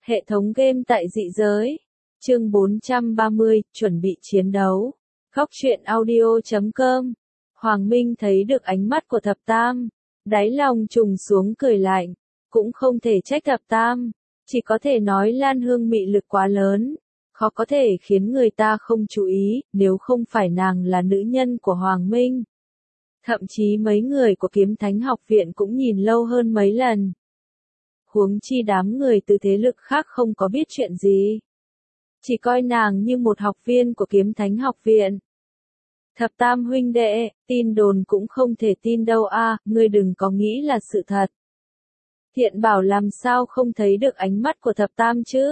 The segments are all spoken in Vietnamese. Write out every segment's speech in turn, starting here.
Hệ thống game tại dị giới. Chương 430, chuẩn bị chiến đấu. Góc truyện audio.com. Hoàng Minh thấy được ánh mắt của Thập Tam, đáy lòng trùng xuống cười lạnh, cũng không thể trách Thập Tam, chỉ có thể nói Lan Hương mị lực quá lớn, khó có thể khiến người ta không chú ý, nếu không phải nàng là nữ nhân của Hoàng Minh. Thậm chí mấy người của Kiếm Thánh học viện cũng nhìn lâu hơn mấy lần. Huống chi đám người từ thế lực khác không có biết chuyện gì. Chỉ coi nàng như một học viên của Kiếm Thánh học viện. Thập Tam huynh đệ, tin đồn cũng không thể tin đâu a, ngươi đừng có nghĩ là sự thật. Thiện Bảo làm sao không thấy được ánh mắt của Thập Tam chứ?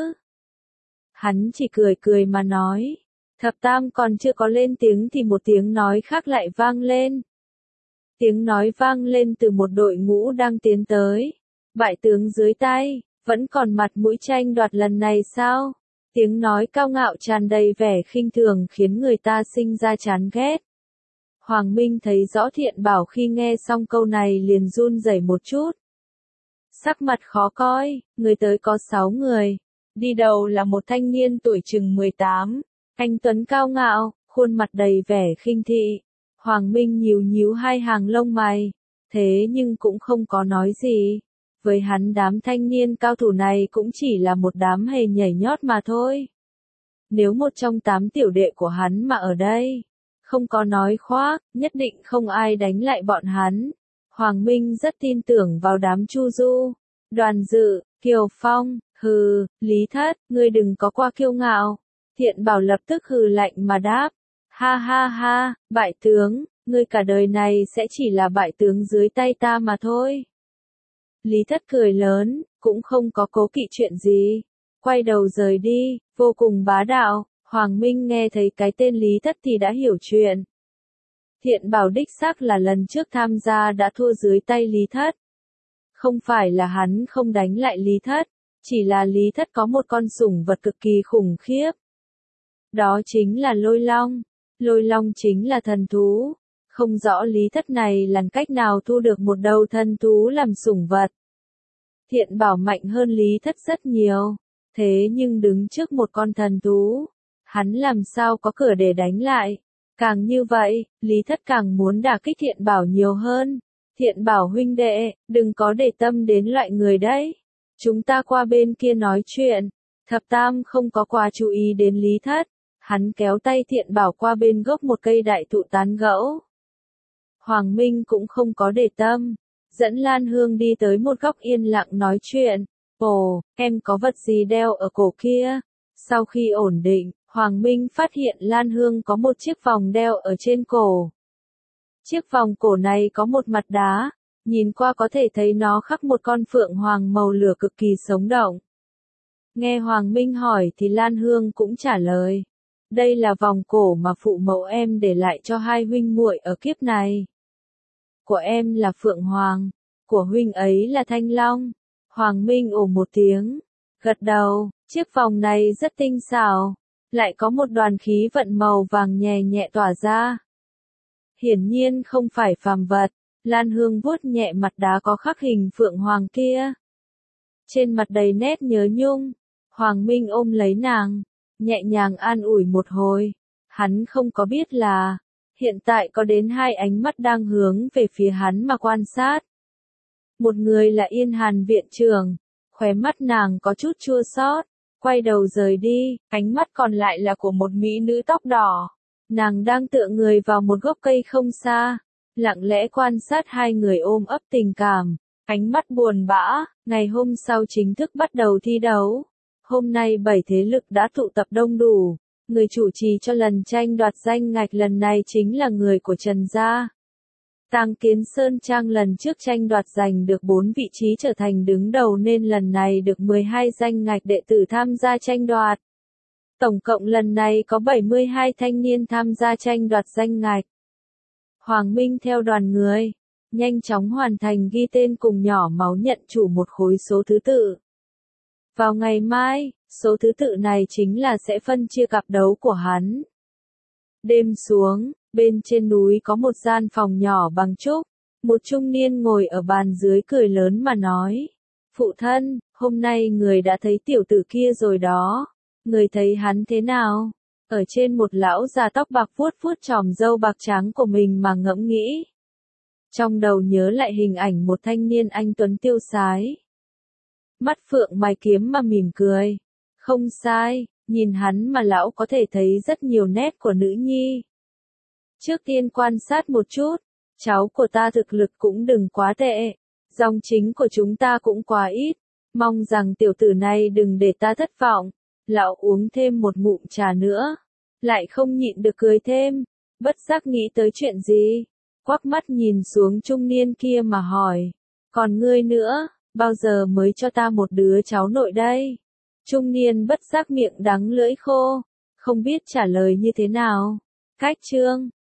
Hắn chỉ cười cười mà nói. Thập Tam còn chưa có lên tiếng thì một tiếng nói khác lại vang lên. Tiếng nói vang lên từ một đội ngũ đang tiến tới. Bại tướng dưới tay, vẫn còn mặt mũi tranh đoạt lần này sao? Tiếng nói cao ngạo tràn đầy vẻ khinh thường khiến người ta sinh ra chán ghét. Hoàng Minh thấy rõ Thiện Bảo khi nghe xong câu này liền run rẩy một chút. Sắc mặt khó coi, người tới có 6 người. Đi đầu là một thanh niên tuổi chừng 18, anh tuấn cao ngạo, khuôn mặt đầy vẻ khinh thị. Hoàng Minh nhíu nhíu hai hàng lông mày, thế nhưng cũng không có nói gì. Với hắn đám thanh niên cao thủ này cũng chỉ là một đám hề nhảy nhót mà thôi. Nếu một trong 8 tiểu đệ của hắn mà ở đây, không có nói khoác, nhất định không ai đánh lại bọn hắn. Hoàng Minh rất tin tưởng vào đám Chu Du, Đoàn Dự, Kiều Phong, hừ, Lý Thất, ngươi đừng có qua kiêu ngạo. Thiện Bảo lập tức hừ lạnh mà đáp, ha ha ha, bại tướng, ngươi cả đời này sẽ chỉ là bại tướng dưới tay ta mà thôi. Lý Thất cười lớn, cũng không có cố kỵ chuyện gì. Quay đầu rời đi, vô cùng bá đạo. Hoàng Minh nghe thấy cái tên Lý Thất thì đã hiểu chuyện. Thiện Bảo đích xác là lần trước tham gia đã thua dưới tay Lý Thất. Không phải là hắn không đánh lại Lý Thất, chỉ là Lý Thất có một con sủng vật cực kỳ khủng khiếp. Đó chính là Lôi Long. Lôi Long chính là thần thú. Không rõ Lý Thất này làm cách nào thu được một đầu thần thú làm sủng vật. Thiện Bảo mạnh hơn Lý Thất rất nhiều, thế nhưng đứng trước một con thần thú, hắn làm sao có cửa để đánh lại. Càng như vậy, Lý Thất càng muốn đả kích Thiện Bảo nhiều hơn. Thiện Bảo huynh đệ, đừng có để tâm đến loại người đấy. Chúng ta qua bên kia nói chuyện. Thập Tam không có quá chú ý đến Lý Thất. Hắn kéo tay Thiện Bảo qua bên gốc một cây đại thụ tán gẫu. Hoàng Minh cũng không có để tâm. Dẫn Lan Hương đi tới một góc yên lặng nói chuyện. Ồ, em có vật gì đeo ở cổ kia? Sau khi ổn định, Hoàng Minh phát hiện Lan Hương có một chiếc vòng đeo ở trên cổ. Chiếc vòng cổ này có một mặt đá, nhìn qua có thể thấy nó khắc một con phượng hoàng màu lửa cực kỳ sống động. Nghe Hoàng Minh hỏi thì Lan Hương cũng trả lời. Đây là vòng cổ mà phụ mẫu em để lại cho hai huynh muội ở kiếp này. Của em là phượng hoàng, của huynh ấy là thanh long. Hoàng Minh ồ một tiếng, gật đầu, chiếc vòng này rất tinh xảo, lại có một đoàn khí vận màu vàng nhẹ nhẹ tỏa ra. Hiển nhiên không phải phàm vật. Lan Hương vuốt nhẹ mặt đá có khắc hình phượng hoàng kia. Trên mặt đầy nét nhớ nhung, Hoàng Minh ôm lấy nàng, nhẹ nhàng an ủi một hồi. Hắn không có biết là, hiện tại có đến 2 ánh mắt đang hướng về phía hắn mà quan sát. Một người là Yên Hàn viện trưởng, khóe mắt nàng có chút chua xót, quay đầu rời đi, ánh mắt còn lại là của một mỹ nữ tóc đỏ. Nàng đang tựa người vào một gốc cây không xa, lặng lẽ quan sát hai người ôm ấp tình cảm, ánh mắt buồn bã. Ngày hôm sau chính thức bắt đầu thi đấu. Hôm nay 7 thế lực đã tụ tập đông đủ, người chủ trì cho lần tranh đoạt danh ngạch lần này chính là người của Trần gia. Tang Kiến Sơn Trang lần trước tranh đoạt giành được 4 vị trí trở thành đứng đầu nên lần này được 12 danh ngạch đệ tử tham gia tranh đoạt. Tổng cộng lần này có 72 thanh niên tham gia tranh đoạt danh ngạch. Hoàng Minh theo đoàn người, nhanh chóng hoàn thành ghi tên cùng nhỏ máu nhận chủ một khối số thứ tự. Vào ngày mai, số thứ tự này chính là sẽ phân chia cặp đấu của hắn. Đêm xuống, bên trên núi có một gian phòng nhỏ bằng trúc, một trung niên ngồi ở bàn dưới cười lớn mà nói. Phụ thân, hôm nay người đã thấy tiểu tử kia rồi đó. Người thấy hắn thế nào? Ở trên một lão già tóc bạc vuốt vuốt chòm râu bạc trắng của mình mà ngẫm nghĩ. Trong đầu nhớ lại hình ảnh một thanh niên anh tuấn tiêu sái. Mắt phượng mày kiếm mà mỉm cười. Không sai, nhìn hắn mà lão có thể thấy rất nhiều nét của nữ nhi. Trước tiên quan sát một chút, cháu của ta thực lực cũng đừng quá tệ. Dòng chính của chúng ta cũng quá ít. Mong rằng tiểu tử này đừng để ta thất vọng. Lão uống thêm một ngụm trà nữa. Lại không nhịn được cười thêm. Bất giác nghĩ tới chuyện gì. Quắc mắt nhìn xuống trung niên kia mà hỏi. Còn ngươi nữa, bao giờ mới cho ta một đứa cháu nội đây? Trung niên bất giác miệng đắng lưỡi khô. Không biết trả lời như thế nào. Cách chương